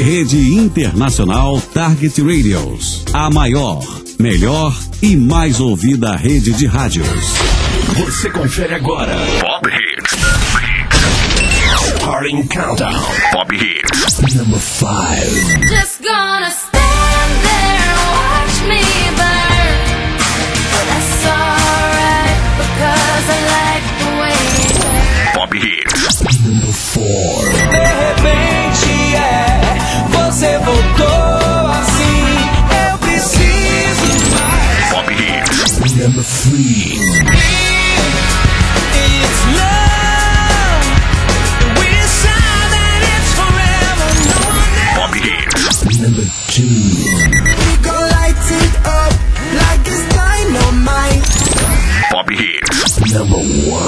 Rede Internacional Target Radios, a maior, melhor e mais ouvida rede de rádios. Você confere agora Pop Hits. Starting Countdown. Pop Hits. Number 5. Just gonna stand there and watch me burn. But that's alright, because I like the way it hurts. Pop Hits. Number 4. De repente você voltou assim, eu preciso mais. Pop Hits. Number 3. It's love, we decide that it's forever, no one else. Pop Hits. Number 2. We gon' light it up like it's dynamite. Pop Hits. Number 1.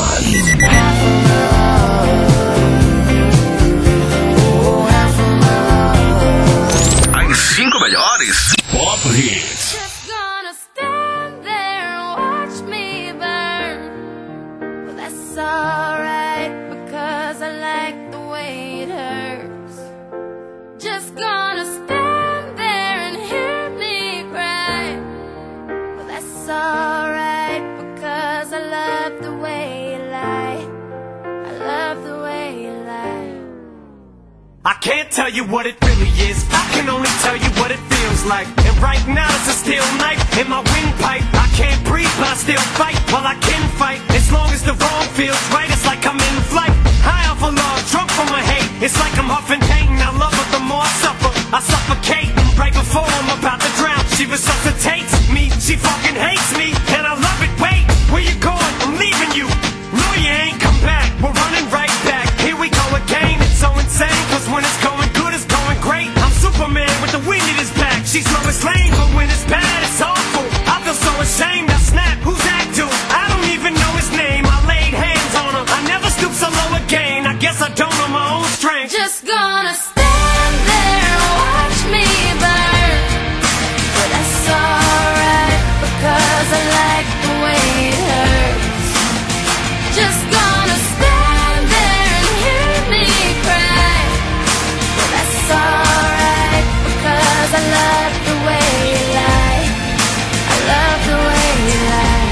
As 5 melhores Pop Hits. Just gonna stand there and watch me burn. But that's alright, because I like the way it hurts. Just gonna stand there and hear me cry. But that's alright, because I love the way you lie. I love the way you lie. I can't tell you what it really is, I can only tell you what it feels like. And right now it's a steel knife in my windpipe. I can't breathe but I still fight, while I can fight. As long as the wrong feels right, it's like I'm in flight. High off of love, drunk from my hate. It's like I'm huffing pain, I love her the more I suffer. I suffocate, right before I'm about to drown. She resuscitates me, she fucking hates me. And I love it, wait, where you going? I'm leaving you. No you ain't come back, we're running right back. Here we go again, it's so insane. Cause when it's going good, it's going great. I'm Superman with the wind in his back. She's Lois Lane, but when it's bad, it's awful. I feel so ashamed, I snap, who's that dude? I don't even know his name, I laid hands on him. I never stoop so low again, I guess I don't know my own strength. Just gonna stand there and watch me burn. But that's alright, because I like the way it hurts. Just gonna stand there and hear me cry. But that's alright, because I love the way you lie. I love the way you lie.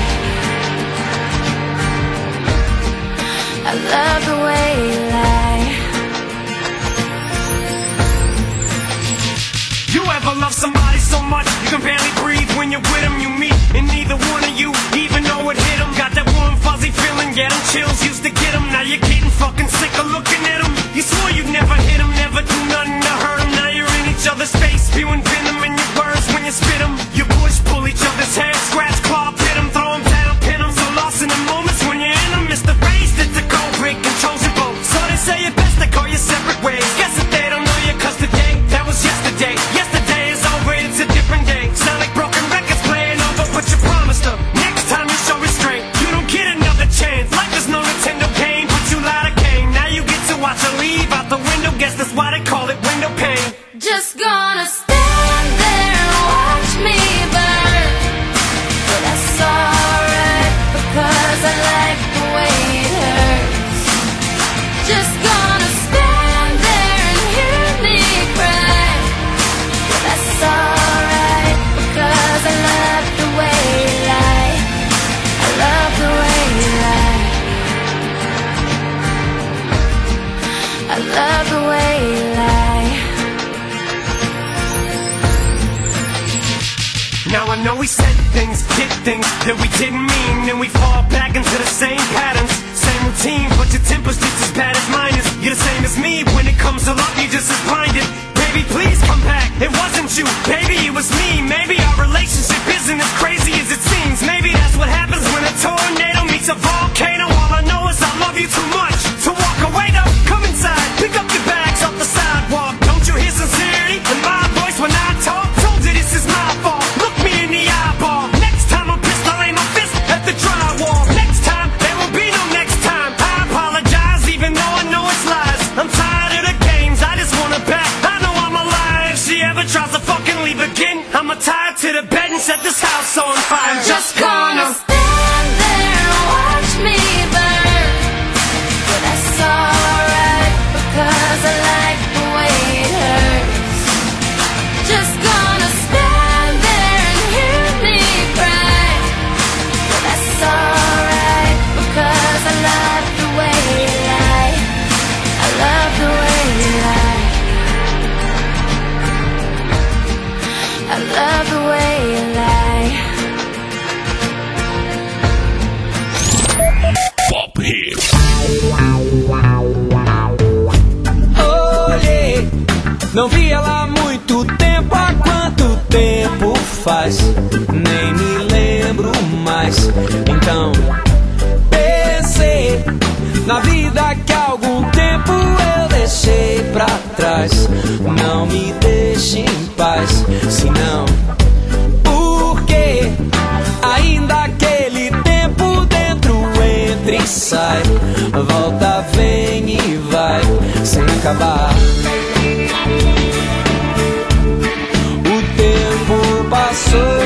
I love the way you lie. You ever love somebody so much you can barely breathe when you're with them? You meet, and neither one of you even know it hit them. Got that warm fuzzy feeling, get them chills, used to get them. Now you're getting fucking sick of looking at them. You swore you'd never hit them, never do nothing to hurt them. Now you're in each other's face, spewing venom in your words when you spit them. You push, pull each other's hair, scratch, claw, pit them, throw them down, pin them. So lost in the moments when you're in them, it's the race that's the cold break controls your boat. So they say it best to call you separate ways. Guess that they don't know you, cause today, that was yesterday. Yesterday is over, it's a different day. Sound like broken records playing over, but you promised her next time you show restraint, you don't get another chance. Life is no Nintendo game, but you lied again. Now you get to watch her leave out the window, guess that's why they call it window pane. Just gonna stand there and watch me burn. But that's alright, because I like the way it hurts. Just gonna stand there and hear me cry. But that's alright, because I love the way you lie. I love the way you lie. I love the way you lie. Now I know we said things, did things that we didn't mean, and we fall back into the same patterns, same routine, but your temper's just as bad as mine is. You're the same as me, when it comes to love, you're just as blinded. Baby, please come back, it wasn't you, baby, it was me. Maybe our relationship isn't as crazy as it seems. Maybe that's what happens when a tornado meets a volcano. All I know is I love you too much to walk away though. Come inside, pick up your bags off the sidewalk. Don't you hear sincerity in my voice when I talk? Told you this is my fault, look me in the eyeball. Next time I'm pissed, I'll aim my fist at the drywall. Next time, there won't be no next time. I apologize even though I know it's lies. I'm tired of the games, I just wanna back. I know I'm alive. If she ever tries to fucking leave again, I'ma tie her to the bed and set this house on fire. I'm just gonna stand there and watch me burn. But that's alright, because I like the way it hurts. Não vi ela há muito tempo, há quanto tempo faz? Nem me lembro mais. Então pensei na vida que há algum tempo eu deixei pra trás. Não me deixe em paz, senão porque ainda aquele tempo dentro entra e sai, volta, vem e vai, sem acabar. O tempo passou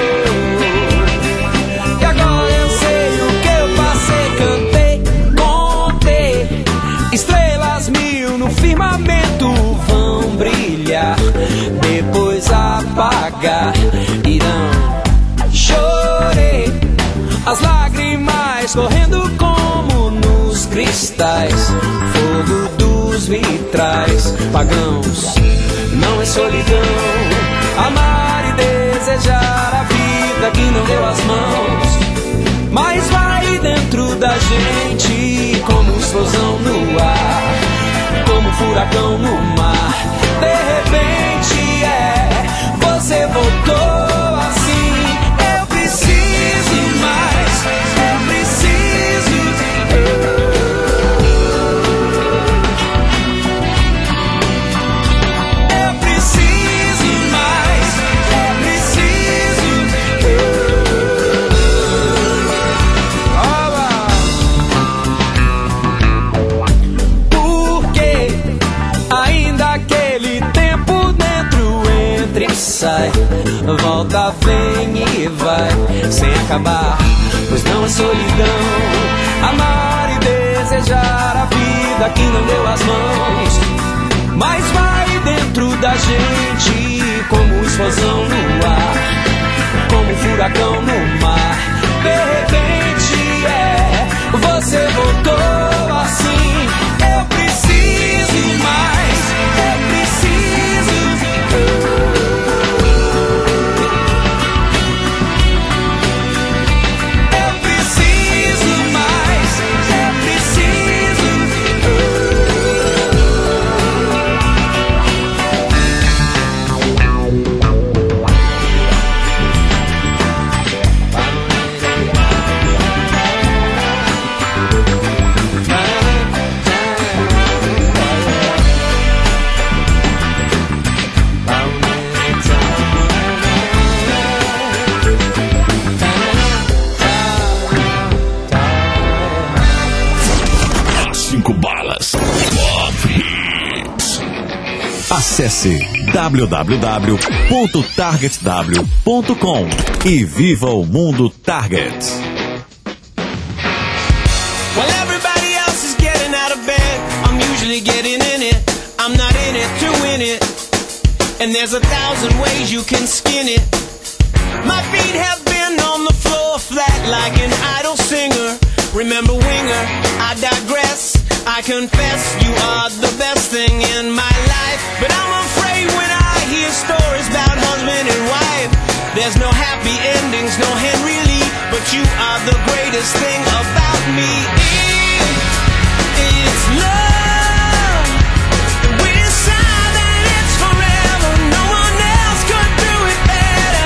e agora eu sei o que eu passei. Cantei, contei estrelas mil no firmamento, vão brilhar, depois apagar, irão. Chorei, as lágrimas correndo como nos cristais, fogo dos vitrais. Pagãos, não é solidão, amar e desejar a vida que não deu as mãos, mas vai dentro da gente como explosão no ar, como furacão no mar. De repente você voltou assim. Eu preciso mais, eu preciso. Eu preciso mais, eu preciso. Porque ainda aquele tempo dentro entra e sai, volta, vem e vai, sem acabar. Pois não é solidão, amar e desejar a vida que não deu as mãos, mas vai dentro da gente como explosão no ar, como furacão no mar. De repente você voltou assim. Eu preciso mais, eu preciso. Eu preciso mais, eu preciso. As 5 balas. Pop Hits. Acesse www.targetw.com e viva o mundo Target. While everybody else is getting out of bed, I'm usually getting in it. I'm not in it to win it, and there's 1,000 ways you can skin it. My feet have been on the floor flat like an idle singer. Remember Winger, I digress, I confess you are the best thing in my life. But I'm afraid when I hear stories about husband and wife, there's no happy endings, no Henry Lee, but you are the greatest thing about me. It's love, we're silent, it's forever, no one else could do it better.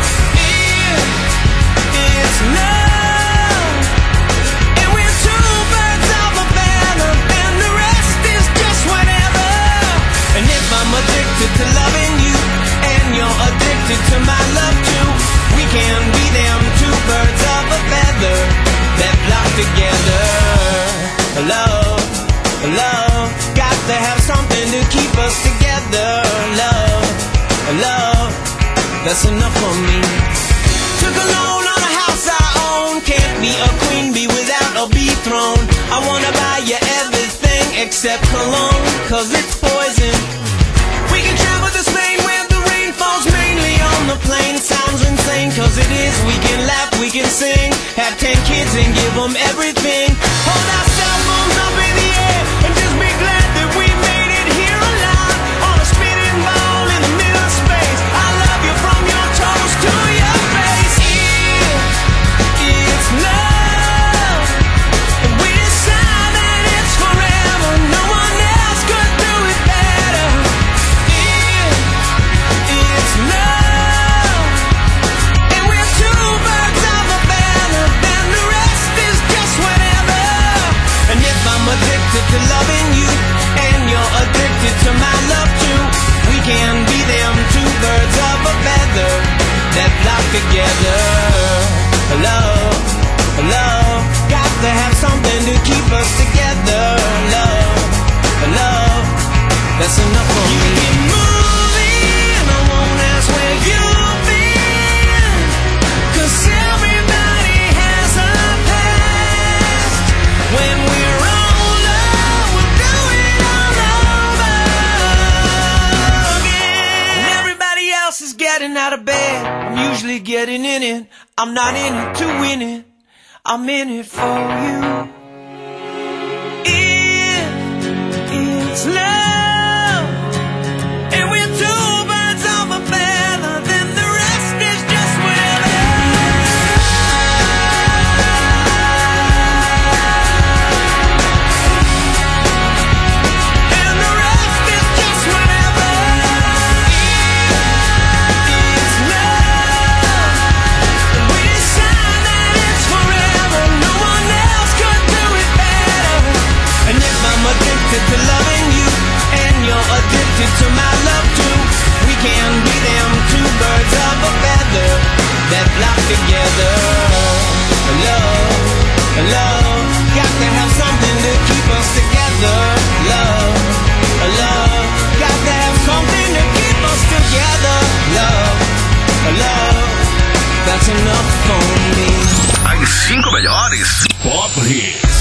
It's love, and we're two birds of a feather, and the rest is just whatever. And if I'm addicted to loving you, and you're addicted to my love too, we can be them two birds of a feather that flock together. Love, love, got to have something to keep us together. Love, love, that's enough for me. Took a loan on a house I own, can't be a queen bee without a bee throne. I wanna buy you everything except cologne, cause it's poison. We can travel to Spain where the rain falls mainly on the plain. Sounds insane, cause it is. We can laugh, we can sing, have 10 kids and give them everything. Hold our cell phones up in the air and just be glad that we made it here alive, on a spinning ball in the middle of space. I love you from your toes to your face. It's love, and we're silent, it's forever, no one else could do it better. usually getting in it. I'm not in it to win it. I'm in it for you. It's love, and we're two birds of a feather. Then the rest is just whatever. And the rest is just whatever. It's love, and we decide that it's forever. No one else could do it better. And if I'm addicted to loving you, and you're addicted to my love too, we can be them two birds of a feather that flock together. Love, love, got to have something to keep us together. Love, love, got to have something to keep us together. Love, love, that's enough for me. As 5 melhores Pop Hits.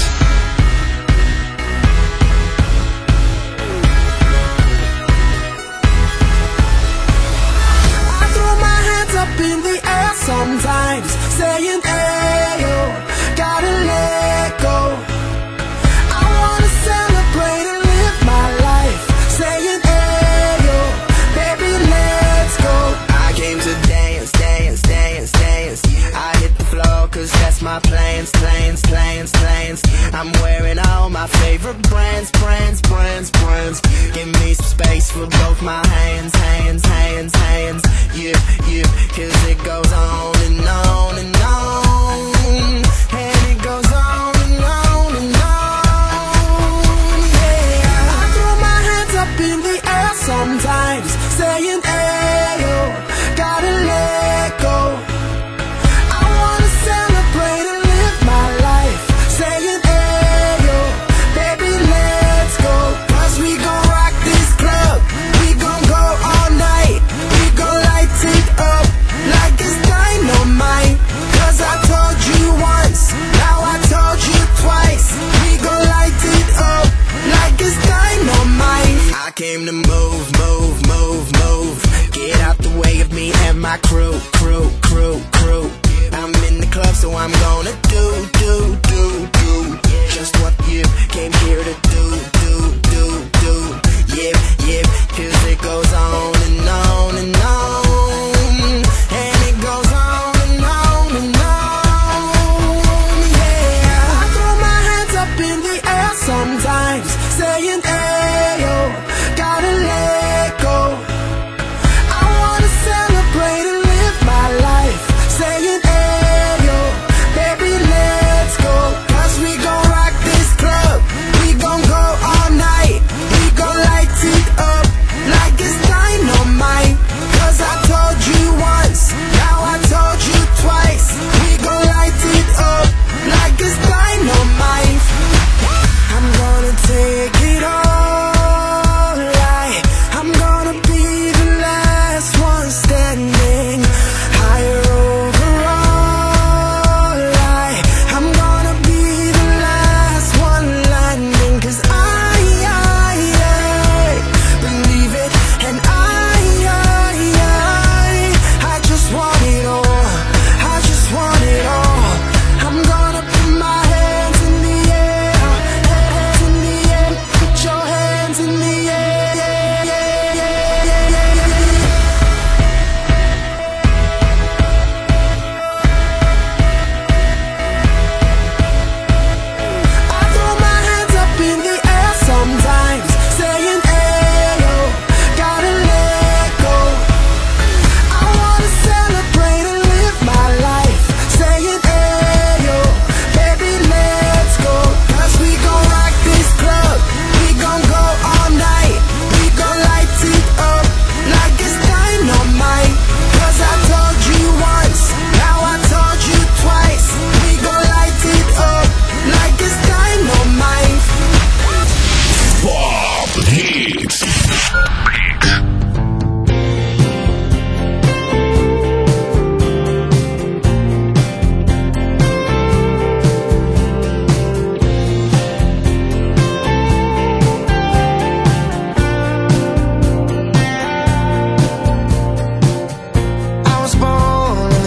Up in the air sometimes, saying, ayo, gotta let go. I wanna celebrate and live my life, saying, ayo, baby, let's go. I came to dance, dance, dance, dance. I hit the floor cause that's my plans, plans, plans, plans. I'm wearing all my favorite brands, brands, brands, brands. Give me some space for both my hands, hands, hands, hands. Yeah, yeah, cause it goes on and on and on. And it goes on and on and on. Yeah, I throw my hands up in the air sometimes, saying, ayo, gotta let go. I wanna celebrate and live my life, saying, ayo, baby, let's go. Cause we gon' rock this club, we gon' go all night. We gon' light it up like it's dynamite. Cause I told you once, now I told you twice. We gon' light it up like it's dynamite. I came to move, move, move, move. Get out the way of me and my crew, crew, crew, crew. I'm in the club, so I'm gonna do just what you came here to do. Yeah, yeah, cause it goes on and on and on. And it goes on and on and on. Yeah, I throw my hands up in the air sometimes, saying, ayo, gotta let go. I wanna celebrate and live my life, saying, ayo, baby, let's go. Cause we gon' rock this club, we gon' go all night. We gon' light it up like it's dynamite. Cause I told you once, now I told you twice. We gon' light it up like it's dynamite. I'm gonna take it all, like I'm gonna be the last one standing. Higher overall, like I'm gonna be the last one landing. Cause I believe it, and I just want it all. I just want it all. I'm gonna put my hands in the air, hands in the air. Put your hands in the air. I throw my hands up in the air sometimes, saying, ayo, gotta let go. I wanna celebrate and live my life, saying, ayo, baby, let's go. Cause we gon' rock this club, we gon' go all night. We gon' light it up like it's dynamite. Cause I told you once, now I told you twice. We gon' light it up like it's dynamite. Pop Hits. I was born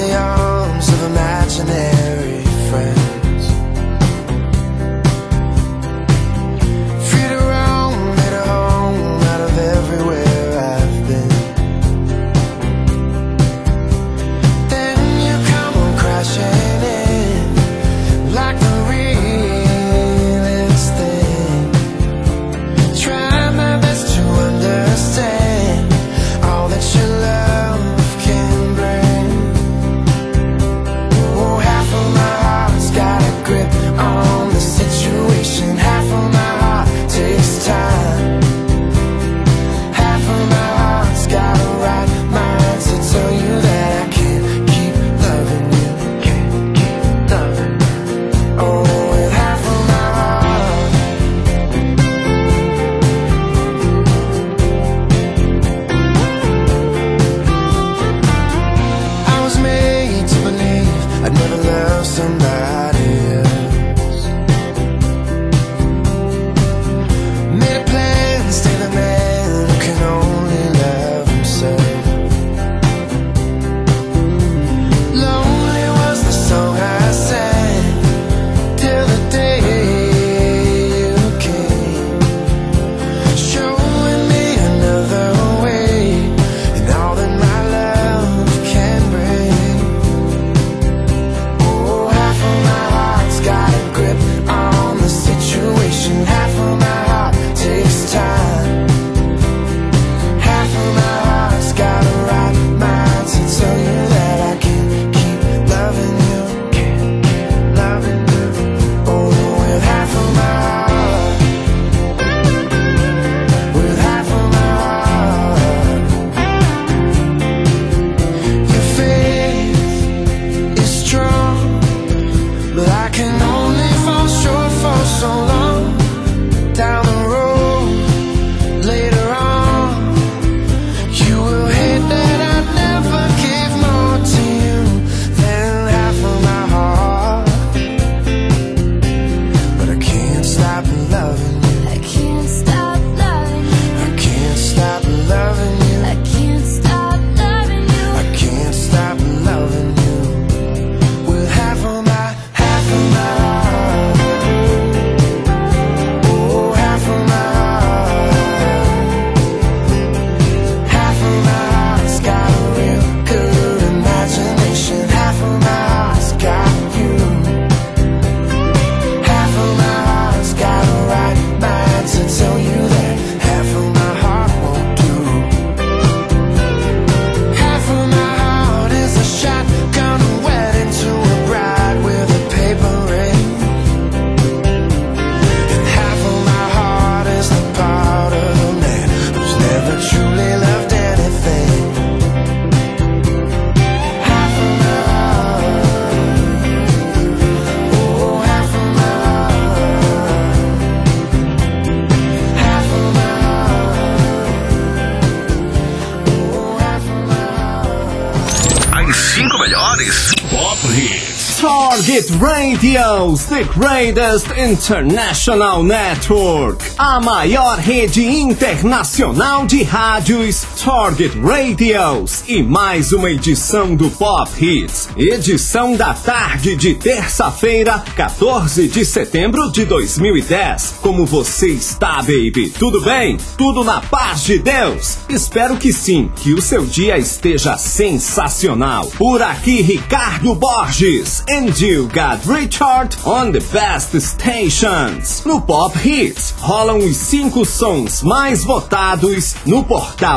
Hits. Target Radios, the greatest international network. A maior rede internacional de rádios, Target Radios. E mais uma edição do Pop Hits. Edição da tarde de terça-feira, 14 de setembro de 2010. Como você está, baby? Tudo bem? Tudo na paz de Deus? Espero que sim, que o seu dia esteja sensacional. Por aqui, Ricardo Borges. And you got Richard on the best stations. No Pop Hits, rolam os 5 sons mais votados no portal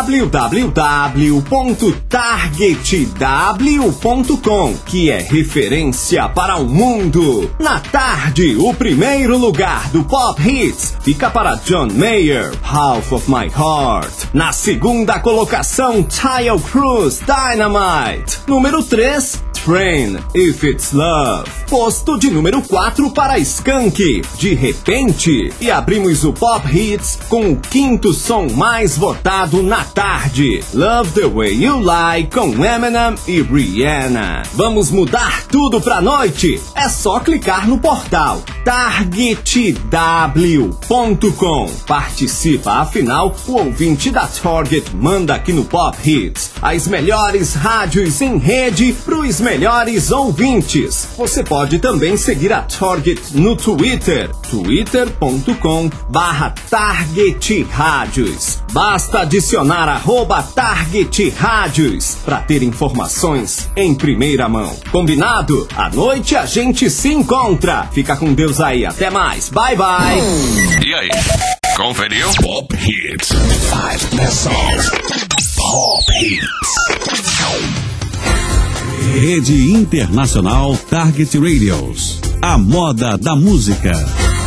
www.targetw.com, que é referência para o mundo. Na tarde, o primeiro lugar do Pop Hits fica para John Mayer, Half of My Heart. Na segunda colocação, Tile Cruz, Dynamite. Número 3, Train, If It's Love. Posto de número 4 para Skank, De Repente. E abrimos o Pop Hits com o quinto som mais votado na tarde, Love the Way You Lie, com Eminem e Rihanna. Vamos mudar tudo pra noite? É só clicar no portal targetw.com. Participa, afinal, o ouvinte da Target manda aqui no Pop Hits as melhores rádios em rede pros melhores ouvintes. Você pode também seguir a Target no Twitter, twitter.com/targetradios. Basta adicionar @targetradios para ter informações em primeira mão. Combinado? À noite a gente se encontra. Fica com Deus aí. Até mais. Bye, bye. E aí? Conferiu? Pop Hits. 5 best songs. Pop Hits. Rede Internacional Target Radios. A moda da música.